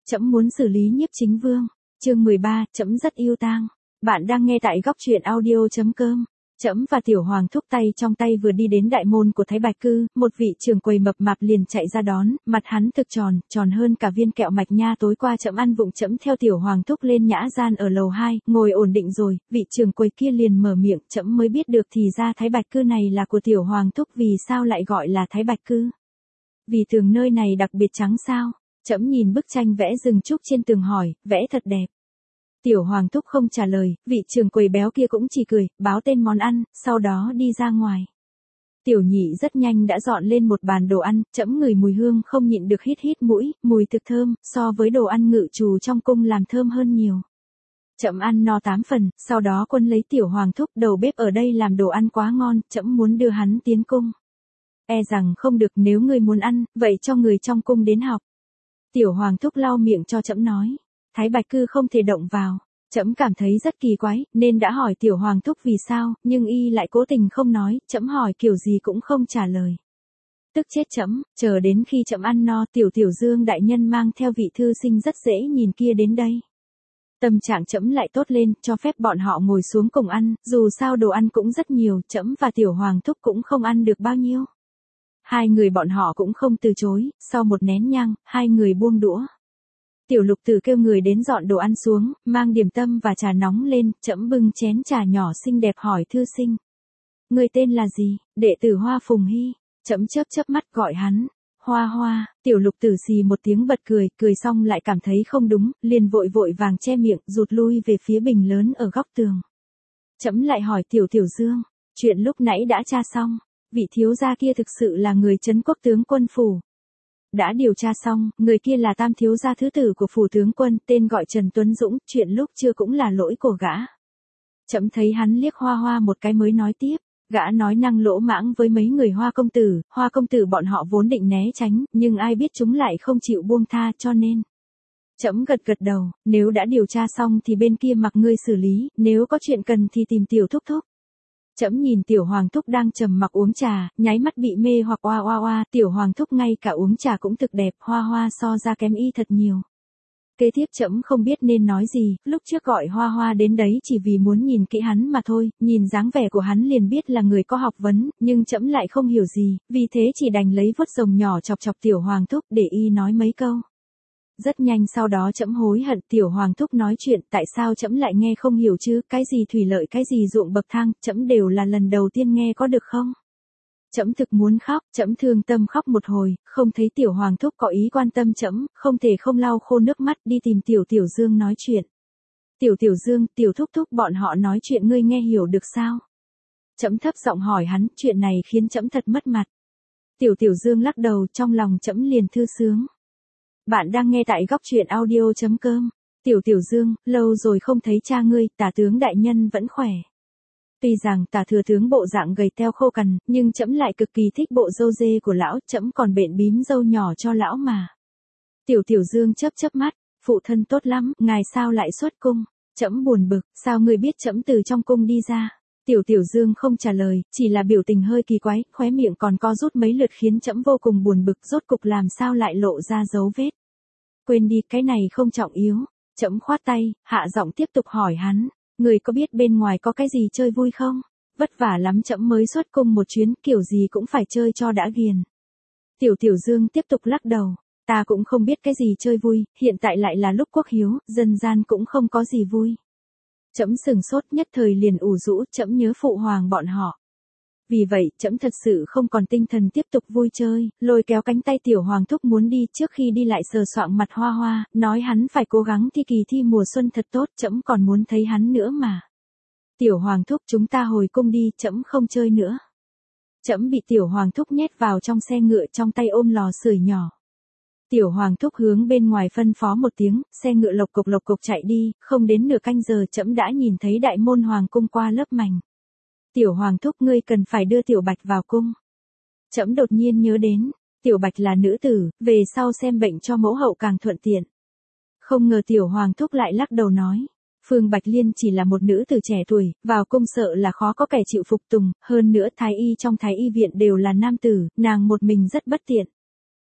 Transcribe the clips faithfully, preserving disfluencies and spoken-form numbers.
Trẫm muốn xử lý Nhiếp Chính Vương. Chương mười ba, trẫm rất yêu tang. Bạn đang nghe tại góc truyện audio chấm com. Trẫm và Tiểu Hoàng thúc tay trong tay vừa đi đến đại môn của Thái Bạch Cư, một vị trưởng quầy mập mạp liền chạy ra đón, mặt hắn thực tròn, tròn hơn cả viên kẹo mạch nha tối qua trẫm ăn vụng. Trẫm theo Tiểu Hoàng thúc lên nhã gian ở lầu hai, ngồi ổn định rồi, vị trưởng quầy kia liền mở miệng, trẫm mới biết được thì ra Thái Bạch Cư này là của Tiểu Hoàng thúc. Vì sao lại gọi là Thái Bạch Cư? Vì tường nơi này đặc biệt trắng sao? Trẫm nhìn bức tranh vẽ rừng trúc trên tường hỏi, vẽ thật đẹp. Tiểu Hoàng thúc không trả lời, vị trưởng quầy béo kia cũng chỉ cười, báo tên món ăn, sau đó đi ra ngoài. Tiểu Nhị rất nhanh đã dọn lên một bàn đồ ăn, trẫm ngửi mùi hương không nhịn được hít hít mũi, mùi thực thơm, so với đồ ăn ngự trù trong cung làm thơm hơn nhiều. Trẫm ăn no tám phần, sau đó quân lấy Tiểu Hoàng thúc, đầu bếp ở đây làm đồ ăn quá ngon, trẫm muốn đưa hắn tiến cung. E rằng không được, nếu ngươi muốn ăn, vậy cho người trong cung đến học. Tiểu Hoàng thúc lau miệng cho trẫm nói. Thái Bạch Cư không thể động vào. Trẫm cảm thấy rất kỳ quái, nên đã hỏi Tiểu Hoàng thúc vì sao, nhưng y lại cố tình không nói, trẫm hỏi kiểu gì cũng không trả lời. Tức chết trẫm, chờ đến khi trẫm ăn no, Tiểu Tiểu Dương đại nhân mang theo vị thư sinh rất dễ nhìn kia đến đây. Tâm trạng trẫm lại tốt lên, cho phép bọn họ ngồi xuống cùng ăn, dù sao đồ ăn cũng rất nhiều, trẫm và Tiểu Hoàng thúc cũng không ăn được bao nhiêu. Hai người bọn họ cũng không từ chối, sau một nén nhang, hai người buông đũa. Tiểu Lục Tử kêu người đến dọn đồ ăn xuống, mang điểm tâm và trà nóng lên, trẫm bưng chén trà nhỏ xinh đẹp hỏi thư sinh. Người tên là gì? Đệ tử Hoa Phùng Hy. Trẫm chớp chớp mắt gọi hắn. Hoa Hoa. Tiểu Lục Tử xì một tiếng bật cười, cười xong lại cảm thấy không đúng, liền vội vội vàng che miệng, rụt lui về phía bình lớn ở góc tường. Trẫm lại hỏi Tiểu Tiểu Dương, chuyện lúc nãy đã tra xong, vị thiếu gia kia thực sự là người Trấn Quốc tướng quân phủ. Đã điều tra xong, người kia là tam thiếu gia thứ tử của phủ tướng quân, tên gọi Trần Tuấn Dũng, chuyện lúc chưa cũng là lỗi của gã. Trẫm thấy hắn liếc Hoa Hoa một cái mới nói tiếp, gã nói năng lỗ mãng với mấy người Hoa công tử, Hoa công tử bọn họ vốn định né tránh, nhưng ai biết chúng lại không chịu buông tha cho nên. Trẫm gật gật đầu, nếu đã điều tra xong thì bên kia mặc ngươi xử lý, nếu có chuyện cần thì tìm Tiểu thúc thúc. Trẫm nhìn Tiểu Hoàng thúc đang trầm mặc uống trà, nháy mắt bị mê hoặc oa oa oa, Tiểu Hoàng thúc ngay cả uống trà cũng thực đẹp, Hoa Hoa so ra kém y thật nhiều. Kế tiếp trẫm không biết nên nói gì, lúc trước gọi Hoa Hoa đến đấy chỉ vì muốn nhìn kỹ hắn mà thôi, nhìn dáng vẻ của hắn liền biết là người có học vấn, nhưng trẫm lại không hiểu gì, vì thế chỉ đành lấy vuốt rồng nhỏ chọc chọc Tiểu Hoàng thúc để y nói mấy câu. Rất nhanh sau đó trẫm hối hận, Tiểu Hoàng thúc nói chuyện, tại sao trẫm lại nghe không hiểu chứ, cái gì thủy lợi, cái gì ruộng bậc thang, trẫm đều là lần đầu tiên nghe, có được không? Trẫm thực muốn khóc, trẫm thương tâm khóc một hồi, không thấy Tiểu Hoàng thúc có ý quan tâm trẫm, không thể không lau khô nước mắt đi tìm Tiểu Tiểu Dương nói chuyện. Tiểu Tiểu Dương, Tiểu thúc thúc bọn họ nói chuyện ngươi nghe hiểu được sao? Trẫm thấp giọng hỏi hắn, chuyện này khiến trẫm thật mất mặt. Tiểu Tiểu Dương lắc đầu, trong lòng trẫm liền thư sướng. Bạn đang nghe tại góc truyện audio chấm com. Tiểu Tiểu Dương, lâu rồi không thấy cha ngươi, Tả tướng đại nhân vẫn khỏe. Tuy rằng Tả thừa tướng bộ dạng gầy teo khô cằn, nhưng trẫm lại cực kỳ thích bộ râu dê của lão, trẫm còn bện bím râu nhỏ cho lão mà. Tiểu Tiểu Dương chớp chớp mắt, phụ thân tốt lắm, ngài sao lại xuất cung? Trẫm buồn bực, sao ngươi biết trẫm từ trong cung đi ra? Tiểu Tiểu Dương không trả lời, chỉ là biểu tình hơi kỳ quái, khóe miệng còn co rút mấy lượt khiến trẫm vô cùng buồn bực, rốt cục làm sao lại lộ ra dấu vết. Quên đi, cái này không trọng yếu. Trẫm khoát tay, hạ giọng tiếp tục hỏi hắn, người có biết bên ngoài có cái gì chơi vui không? Vất vả lắm trẫm mới xuất cung một chuyến, kiểu gì cũng phải chơi cho đã ghiền. Tiểu Tiểu Dương tiếp tục lắc đầu, ta cũng không biết cái gì chơi vui, hiện tại lại là lúc quốc hiếu, dân gian cũng không có gì vui. Trẫm sừng sốt nhất thời liền ủ rũ, trẫm nhớ phụ hoàng bọn họ. Vì vậy, trẫm thật sự không còn tinh thần tiếp tục vui chơi, lôi kéo cánh tay Tiểu Hoàng thúc muốn đi, trước khi đi lại sờ soạng mặt Hoa Hoa, nói hắn phải cố gắng thi kỳ thi mùa xuân thật tốt, trẫm còn muốn thấy hắn nữa mà. Tiểu Hoàng thúc, chúng ta hồi cung đi, trẫm không chơi nữa. Trẫm bị Tiểu Hoàng thúc nhét vào trong xe ngựa, trong tay ôm lò sưởi nhỏ. Tiểu Hoàng thúc hướng bên ngoài phân phó một tiếng, xe ngựa lộc cộc lộc cộc chạy đi, không đến nửa canh giờ trẫm đã nhìn thấy đại môn hoàng cung qua lớp mảnh. Tiểu Hoàng thúc, ngươi cần phải đưa Tiểu Bạch vào cung. Trẫm đột nhiên nhớ đến, Tiểu Bạch là nữ tử, về sau xem bệnh cho mẫu hậu càng thuận tiện. Không ngờ Tiểu Hoàng thúc lại lắc đầu nói, Phương Bạch Liên chỉ là một nữ tử trẻ tuổi, vào cung sợ là khó có kẻ chịu phục tùng, hơn nữa thái y trong thái y viện đều là nam tử, nàng một mình rất bất tiện.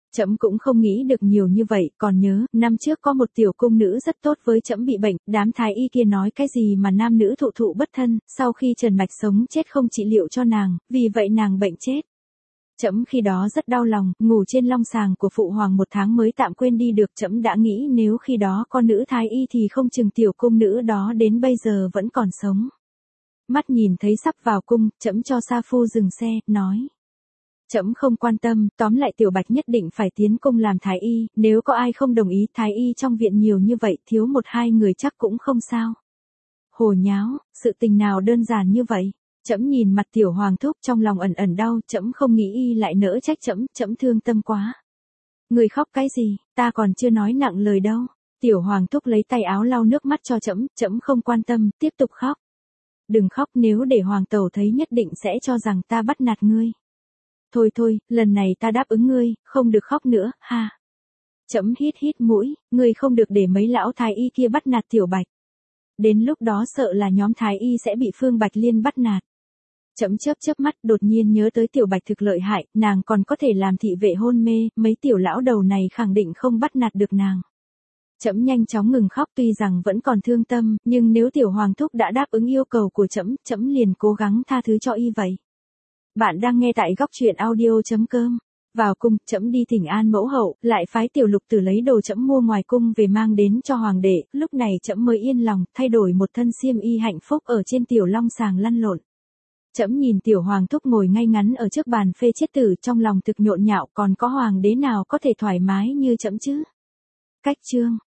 Trẫm cũng không nghĩ được nhiều như vậy, còn nhớ, năm trước có một tiểu cung nữ rất tốt với trẫm bị bệnh, đám thái y kia nói cái gì mà nam nữ thụ thụ bất thân, sau khi Trần Mạch sống chết không trị liệu cho nàng, vì vậy nàng bệnh chết. Trẫm khi đó rất đau lòng, ngủ trên long sàng của phụ hoàng một tháng mới tạm quên đi được. Trẫm đã nghĩ nếu khi đó con nữ thái y thì không chừng tiểu cung nữ đó đến bây giờ vẫn còn sống. Mắt nhìn thấy sắp vào cung, trẫm cho sa phu dừng xe, nói. Trẫm không quan tâm, tóm lại tiểu bạch nhất định phải tiến cung làm thái y, nếu có ai không đồng ý, thái y trong viện nhiều như vậy, thiếu một hai người chắc cũng không sao. Hồ nháo, sự tình nào đơn giản như vậy? Trẫm nhìn mặt tiểu hoàng thúc trong lòng ẩn ẩn đau, trẫm không nghĩ y lại nỡ trách trẫm, trẫm thương tâm quá. Người khóc cái gì, ta còn chưa nói nặng lời đâu. Tiểu hoàng thúc lấy tay áo lau nước mắt cho trẫm, trẫm không quan tâm, tiếp tục khóc. Đừng khóc, nếu để hoàng tẩu thấy nhất định sẽ cho rằng ta bắt nạt ngươi. Thôi thôi, lần này ta đáp ứng ngươi, không được khóc nữa, ha. Trẫm hít hít mũi, ngươi không được để mấy lão thái y kia bắt nạt tiểu bạch. Đến lúc đó sợ là nhóm thái y sẽ bị Phương Bạch Liên bắt nạt. Trẫm chớp chớp mắt, đột nhiên nhớ tới tiểu bạch thực lợi hại, nàng còn có thể làm thị vệ hôn mê, mấy tiểu lão đầu này khẳng định không bắt nạt được nàng. Trẫm nhanh chóng ngừng khóc, tuy rằng vẫn còn thương tâm, nhưng nếu tiểu hoàng thúc đã đáp ứng yêu cầu của trẫm, trẫm liền cố gắng tha thứ cho y vậy. Bạn đang nghe tại góc truyện audio chấm com. Vào cung, trẫm đi thỉnh an mẫu hậu, lại phái tiểu lục tử lấy đồ trẫm mua ngoài cung về mang đến cho hoàng đệ, lúc này trẫm mới yên lòng, thay đổi một thân xiêm y hạnh phúc ở trên tiểu long sàng lăn lộn. Trẫm nhìn tiểu hoàng thúc ngồi ngay ngắn ở trước bàn phê chiết tử, trong lòng thực nhộn nhạo, còn có hoàng đế nào có thể thoải mái như trẫm chứ? Cách chương